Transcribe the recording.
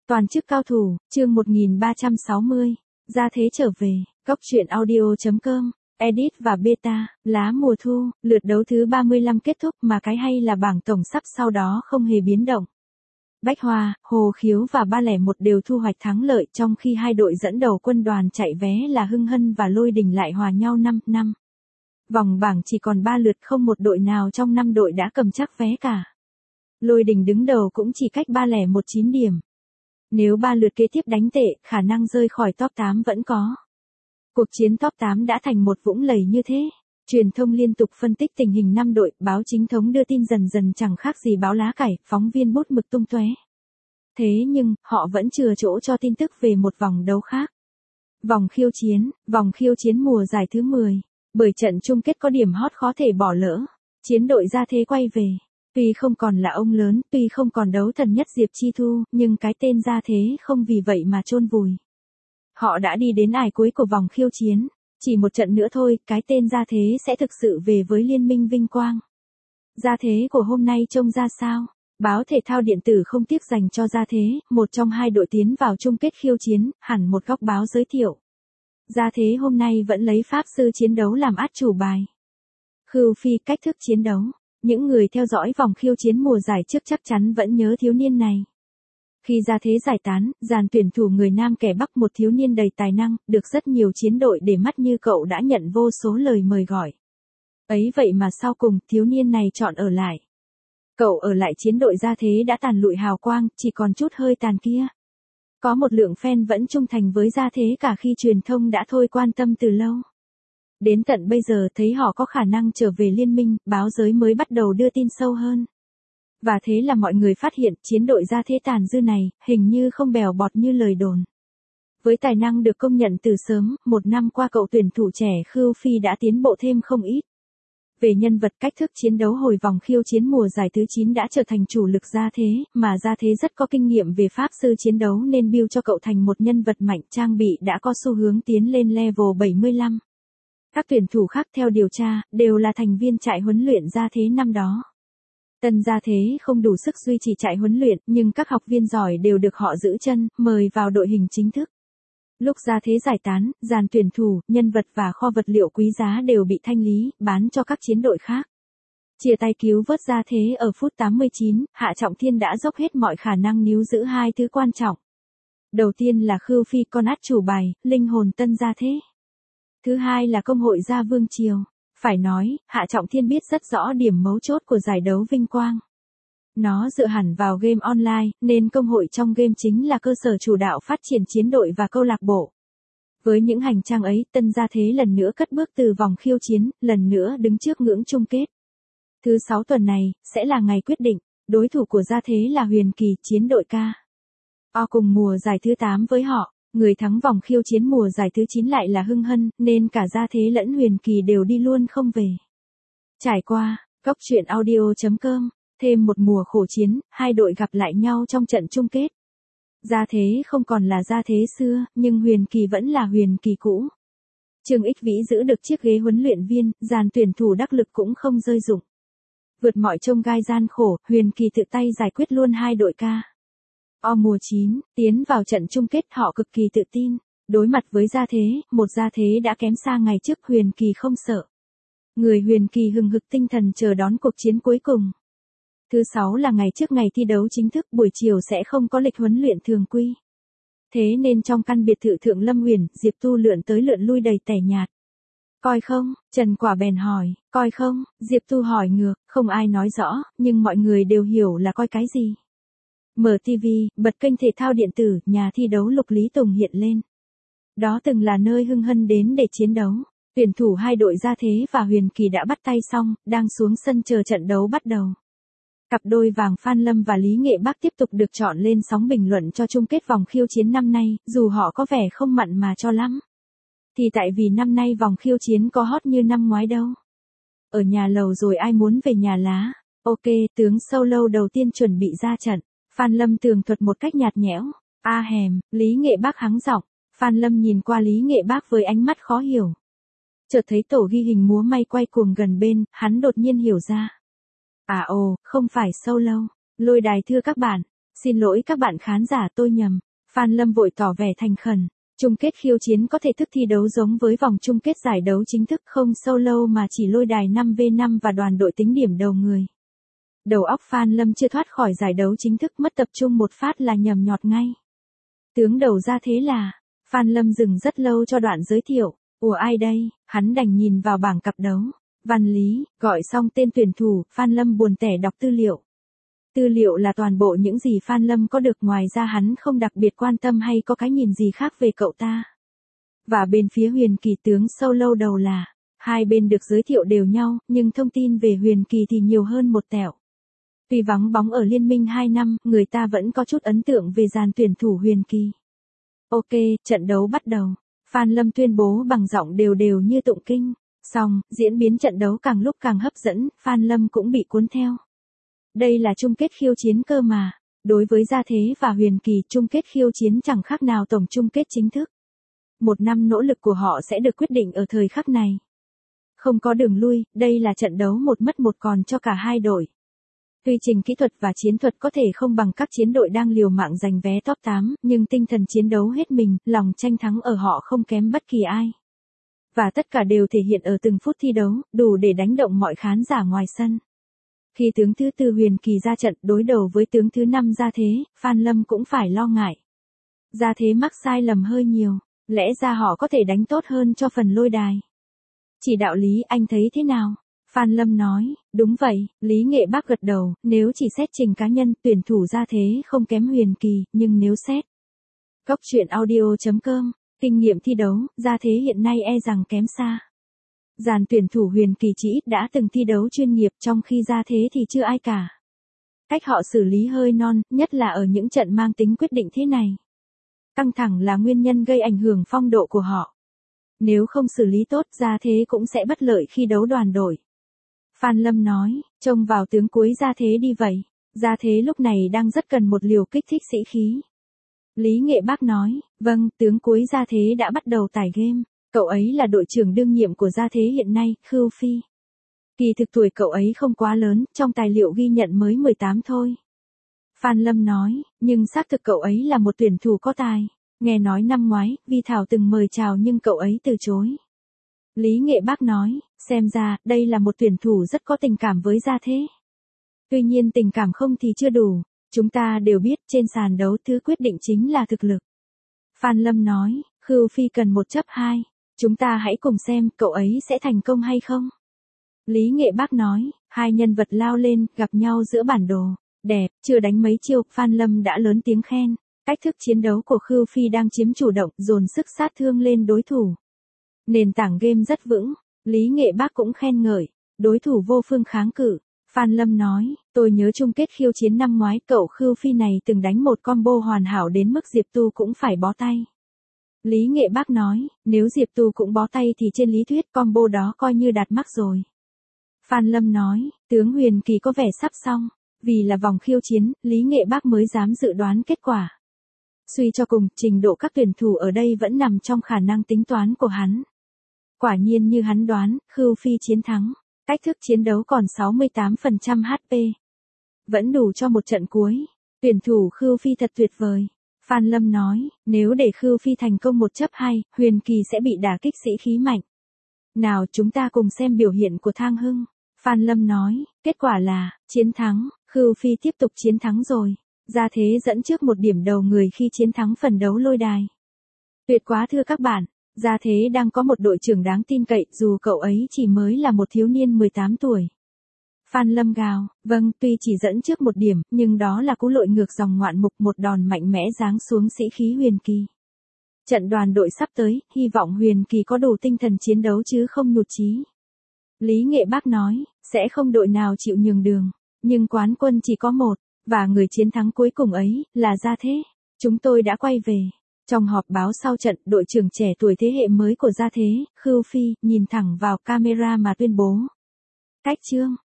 Toàn chức cao thủ, chương 1360, gia thế trở về, góc truyện audio.com, edit và beta, lá mùa thu, lượt đấu thứ 35 kết thúc mà cái hay là bảng tổng sắp sau đó không hề biến động. Bách Hoa, Hồ Khiếu và 301 đều thu hoạch thắng lợi trong khi hai đội dẫn đầu quân đoàn chạy vé là Hưng Hân và Lôi Đình lại hòa nhau 5-5. Vòng bảng chỉ còn 3 lượt không một đội nào trong 5 đội đã cầm chắc vé cả. Lôi Đình đứng đầu cũng chỉ cách 301 9 điểm. Nếu 3 lượt kế tiếp đánh tệ, khả năng rơi khỏi top 8 vẫn có. Cuộc chiến top 8 đã thành một vũng lầy như thế. Truyền thông liên tục phân tích tình hình 5 đội, báo chính thống đưa tin dần dần chẳng khác gì báo lá cải, phóng viên bút mực tung tóe. Thế nhưng, họ vẫn chừa chỗ cho tin tức về một vòng đấu khác. Vòng khiêu chiến mùa giải thứ 10. Bởi trận chung kết có điểm hot khó thể bỏ lỡ. Chiến đội gia thế quay về. Tuy không còn là ông lớn, tuy không còn đấu thần nhất Diệp Chi Thu, nhưng cái tên gia thế không vì vậy mà chôn vùi. Họ đã đi đến ải cuối của vòng khiêu chiến. Chỉ một trận nữa thôi, cái tên gia thế sẽ thực sự về với liên minh vinh quang. Gia thế của hôm nay trông ra sao? Báo thể thao điện tử không tiếc dành cho gia thế, một trong hai đội tiến vào chung kết khiêu chiến, hẳn một góc báo giới thiệu. Gia thế hôm nay vẫn lấy pháp sư chiến đấu làm át chủ bài. Khưu Phi, cách thức chiến đấu. Những người theo dõi vòng khiêu chiến mùa giải trước chắc chắn vẫn nhớ thiếu niên này. Khi gia thế giải tán, dàn tuyển thủ người Nam kẻ Bắc, một thiếu niên đầy tài năng, được rất nhiều chiến đội để mắt như cậu đã nhận vô số lời mời gọi. Ấy vậy mà sau cùng, thiếu niên này chọn ở lại. Cậu ở lại chiến đội gia thế đã tàn lụi hào quang, chỉ còn chút hơi tàn kia. Có một lượng fan vẫn trung thành với gia thế cả khi truyền thông đã thôi quan tâm từ lâu. Đến tận bây giờ thấy họ có khả năng trở về liên minh, báo giới mới bắt đầu đưa tin sâu hơn. Và thế là mọi người phát hiện chiến đội gia thế tàn dư này, hình như không bèo bọt như lời đồn. Với tài năng được công nhận từ sớm, một năm qua cậu tuyển thủ trẻ Khưu Phi đã tiến bộ thêm không ít. Về nhân vật, cách thức chiến đấu hồi vòng khiêu chiến mùa giải thứ 9 đã trở thành chủ lực gia thế, mà gia thế rất có kinh nghiệm về pháp sư chiến đấu nên build cho cậu thành một nhân vật mạnh, trang bị đã có xu hướng tiến lên level 75. Các tuyển thủ khác theo điều tra, đều là thành viên trại huấn luyện gia thế năm đó. Tân gia thế không đủ sức duy trì trại huấn luyện, nhưng các học viên giỏi đều được họ giữ chân, mời vào đội hình chính thức. Lúc gia thế giải tán, dàn tuyển thủ, nhân vật và kho vật liệu quý giá đều bị thanh lý, bán cho các chiến đội khác. Chia tay cứu vớt gia thế ở phút 89, Hạ Trọng Thiên đã dốc hết mọi khả năng níu giữ hai thứ quan trọng. Đầu tiên là Khưu Phi, con át chủ bài, linh hồn tân gia thế. Thứ hai là công hội gia Vương Triều. Phải nói, Hạ Trọng Thiên biết rất rõ điểm mấu chốt của giải đấu vinh quang. Nó dựa hẳn vào game online, nên công hội trong game chính là cơ sở chủ đạo phát triển chiến đội và câu lạc bộ. Với những hành trang ấy, tân gia thế lần nữa cất bước từ vòng khiêu chiến, lần nữa đứng trước ngưỡng chung kết. Thứ 6 tuần này, sẽ là ngày quyết định, đối thủ của gia thế là Huyền Kỳ, chiến đội K. O cùng mùa giải thứ 8 với họ. Người thắng vòng khiêu chiến mùa giải thứ 9 lại là Hưng Hân, nên cả gia thế lẫn Huyền Kỳ đều đi luôn không về. Trải qua, góc truyện audio.com, thêm một mùa khổ chiến, hai đội gặp lại nhau trong trận chung kết. Gia thế không còn là gia thế xưa, nhưng Huyền Kỳ vẫn là Huyền Kỳ cũ. Trương Ích Vĩ giữ được chiếc ghế huấn luyện viên, dàn tuyển thủ đắc lực cũng không rơi dụng. Vượt mọi chông gai gian khổ, Huyền Kỳ tự tay giải quyết luôn hai đội K. O mùa 9, tiến vào trận chung kết họ cực kỳ tự tin. Đối mặt với gia thế, một gia thế đã kém xa ngày trước, Huyền Kỳ không sợ. Người Huyền Kỳ hừng hực tinh thần chờ đón cuộc chiến cuối cùng. Thứ 6 là ngày trước ngày thi đấu chính thức, buổi chiều sẽ không có lịch huấn luyện thường quy. Thế nên trong căn biệt thự Thượng Lâm Huyền, Diệp Tu lượn tới lượn lui đầy tẻ nhạt. Coi không? Trần Quả bèn hỏi. Coi không? Diệp Tu hỏi ngược, không ai nói rõ, nhưng mọi người đều hiểu là coi cái gì. Mở TV, bật kênh thể thao điện tử, nhà thi đấu Lục Lý Tùng hiện lên. Đó từng là nơi Hưng Hân đến để chiến đấu. Tuyển thủ hai đội gia thế và Huyền Kỳ đã bắt tay xong, đang xuống sân chờ trận đấu bắt đầu. Cặp đôi vàng Phan Lâm và Lý Nghệ Bắc tiếp tục được chọn lên sóng bình luận cho chung kết vòng khiêu chiến năm nay, dù họ có vẻ không mặn mà cho lắm. Thì tại vì năm nay vòng khiêu chiến có hot như năm ngoái đâu. Ở nhà lầu rồi ai muốn về nhà lá. Ok, tướng solo đầu tiên chuẩn bị ra trận. Phan Lâm tường thuật một cách nhạt nhẽo. A hèm, Lý Nghệ Bắc hắng giọng. Phan Lâm nhìn qua Lý Nghệ Bắc với ánh mắt khó hiểu. Chợt thấy tổ ghi hình múa may quay cuồng gần bên, hắn đột nhiên hiểu ra. À ồ, không phải solo. Lôi đài thưa các bạn. Xin lỗi các bạn khán giả, tôi nhầm. Phan Lâm vội tỏ vẻ thành khẩn. Chung kết khiêu chiến có thể thức thi đấu giống với vòng chung kết giải đấu chính thức, không solo mà chỉ lôi đài 5v5 và đoàn đội tính điểm đầu người. Đầu óc Phan Lâm chưa thoát khỏi giải đấu chính thức, mất tập trung một phát là nhầm nhọt ngay. Tướng đầu ra thế là, Phan Lâm dừng rất lâu cho đoạn giới thiệu. Ủa ai đây? Hắn đành nhìn vào bảng cặp đấu. Văn Lý, gọi xong tên tuyển thủ, Phan Lâm buồn tẻ đọc tư liệu. Tư liệu là toàn bộ những gì Phan Lâm có được, ngoài ra hắn không đặc biệt quan tâm hay có cái nhìn gì khác về cậu ta. Và bên phía Huyền Kỳ tướng solo đầu là, hai bên được giới thiệu đều nhau, nhưng thông tin về Huyền Kỳ thì nhiều hơn một tẹo. Tuy vắng bóng ở Liên minh 2 năm, người ta vẫn có chút ấn tượng về dàn tuyển thủ Huyền Kỳ. Ok, trận đấu bắt đầu. Phan Lâm tuyên bố bằng giọng đều đều như tụng kinh. Xong, diễn biến trận đấu càng lúc càng hấp dẫn, Phan Lâm cũng bị cuốn theo. Đây là chung kết khiêu chiến cơ mà. Đối với Gia Thế và Huyền Kỳ, chung kết khiêu chiến chẳng khác nào tổng chung kết chính thức. Một năm nỗ lực của họ sẽ được quyết định ở thời khắc này. Không có đường lui, đây là trận đấu một mất một còn cho cả hai đội. Tuy trình kỹ thuật và chiến thuật có thể không bằng các chiến đội đang liều mạng giành vé top 8, nhưng tinh thần chiến đấu hết mình, lòng tranh thắng ở họ không kém bất kỳ ai. Và tất cả đều thể hiện ở từng phút thi đấu, đủ để đánh động mọi khán giả ngoài sân. Khi tướng thứ 4 Huyền Kỳ ra trận đối đầu với tướng thứ 5 Gia Thế, Phan Lâm cũng phải lo ngại. Gia Thế mắc sai lầm hơi nhiều, lẽ ra họ có thể đánh tốt hơn cho phần lôi đài. Chỉ đạo Lý, anh thấy thế nào? Phan Lâm nói, đúng vậy, Lý Nghệ Bác gật đầu, nếu chỉ xét trình cá nhân, tuyển thủ Gia Thế không kém Huyền Kỳ, nhưng nếu xét Cốc truyện audio.com, kinh nghiệm thi đấu, Gia Thế hiện nay e rằng kém xa. Dàn tuyển thủ Huyền Kỳ chỉ ít đã từng thi đấu chuyên nghiệp, trong khi Gia Thế thì chưa ai cả. Cách họ xử lý hơi non, nhất là ở những trận mang tính quyết định thế này. Căng thẳng là nguyên nhân gây ảnh hưởng phong độ của họ. Nếu không xử lý tốt, Gia Thế cũng sẽ bất lợi khi đấu đoàn đội. Phan Lâm nói, trông vào tướng cuối Gia Thế đi vậy. Gia Thế lúc này đang rất cần một liều kích thích sĩ khí. Lý Nghệ Bác nói, vâng, tướng cuối Gia Thế đã bắt đầu tải game. Cậu ấy là đội trưởng đương nhiệm của Gia Thế hiện nay, Khưu Phi. Kỳ thực tuổi cậu ấy không quá lớn, trong tài liệu ghi nhận mới 18 thôi. Phan Lâm nói, nhưng xác thực cậu ấy là một tuyển thủ có tài. Nghe nói năm ngoái, Vi Thảo từng mời chào nhưng cậu ấy từ chối. Lý Nghệ Bác nói, xem ra, đây là một tuyển thủ rất có tình cảm với Gia Thế. Tuy nhiên tình cảm không thì chưa đủ. Chúng ta đều biết trên sàn đấu thứ quyết định chính là thực lực. Phan Lâm nói, Khưu Phi cần 1-2. Chúng ta hãy cùng xem cậu ấy sẽ thành công hay không. Lý Nghệ Bác nói, hai nhân vật lao lên, gặp nhau giữa bản đồ. Đẹp, chưa đánh mấy chiêu, Phan Lâm đã lớn tiếng khen. Cách thức chiến đấu của Khưu Phi đang chiếm chủ động, dồn sức sát thương lên đối thủ. Nền tảng game rất vững. Lý Nghệ Bác cũng khen ngợi. Đối thủ vô phương kháng cự. Phan Lâm nói, tôi nhớ chung kết khiêu chiến năm ngoái, cậu Khưu Phi này từng đánh một combo hoàn hảo đến mức Diệp Tu cũng phải bó tay. Lý Nghệ Bác nói, nếu Diệp Tu cũng bó tay thì trên lý thuyết combo đó coi như đạt mắc rồi. Phan Lâm nói, tướng Huyền Kỳ có vẻ sắp xong. Vì là vòng khiêu chiến, Lý Nghệ Bác mới dám dự đoán kết quả. Suy cho cùng, trình độ các tuyển thủ ở đây vẫn nằm trong khả năng tính toán của hắn. Quả nhiên như hắn đoán, Khưu Phi chiến thắng. Cách thức chiến đấu còn 68% HP. Vẫn đủ cho một trận cuối. Tuyển thủ Khưu Phi thật tuyệt vời. Phan Lâm nói, nếu để Khưu Phi thành công 1-2, Huyền Kỳ sẽ bị đả kích sĩ khí mạnh. Nào chúng ta cùng xem biểu hiện của Thang Hưng. Phan Lâm nói, kết quả là, chiến thắng, Khưu Phi tiếp tục chiến thắng rồi. Gia Thế dẫn trước một điểm đầu người khi chiến thắng phần đấu lôi đài. Tuyệt quá thưa các bạn, Gia Thế đang có một đội trưởng đáng tin cậy dù cậu ấy chỉ mới là một thiếu niên 18 tuổi. Phan Lâm gào, vâng, tuy chỉ dẫn trước một điểm, nhưng đó là cú lội ngược dòng ngoạn mục, một đòn mạnh mẽ giáng xuống sĩ khí Huyền Kỳ. Trận đoàn đội sắp tới, hy vọng Huyền Kỳ có đủ tinh thần chiến đấu chứ không nhụt chí. Lý Nghệ Bác nói, sẽ không đội nào chịu nhường đường, nhưng quán quân chỉ có một, và người chiến thắng cuối cùng ấy, là Gia Thế. Chúng tôi đã quay về. Trong họp báo sau trận, đội trưởng trẻ tuổi thế hệ mới của Gia Thế, Khưu Phi, nhìn thẳng vào camera mà tuyên bố. Cách chương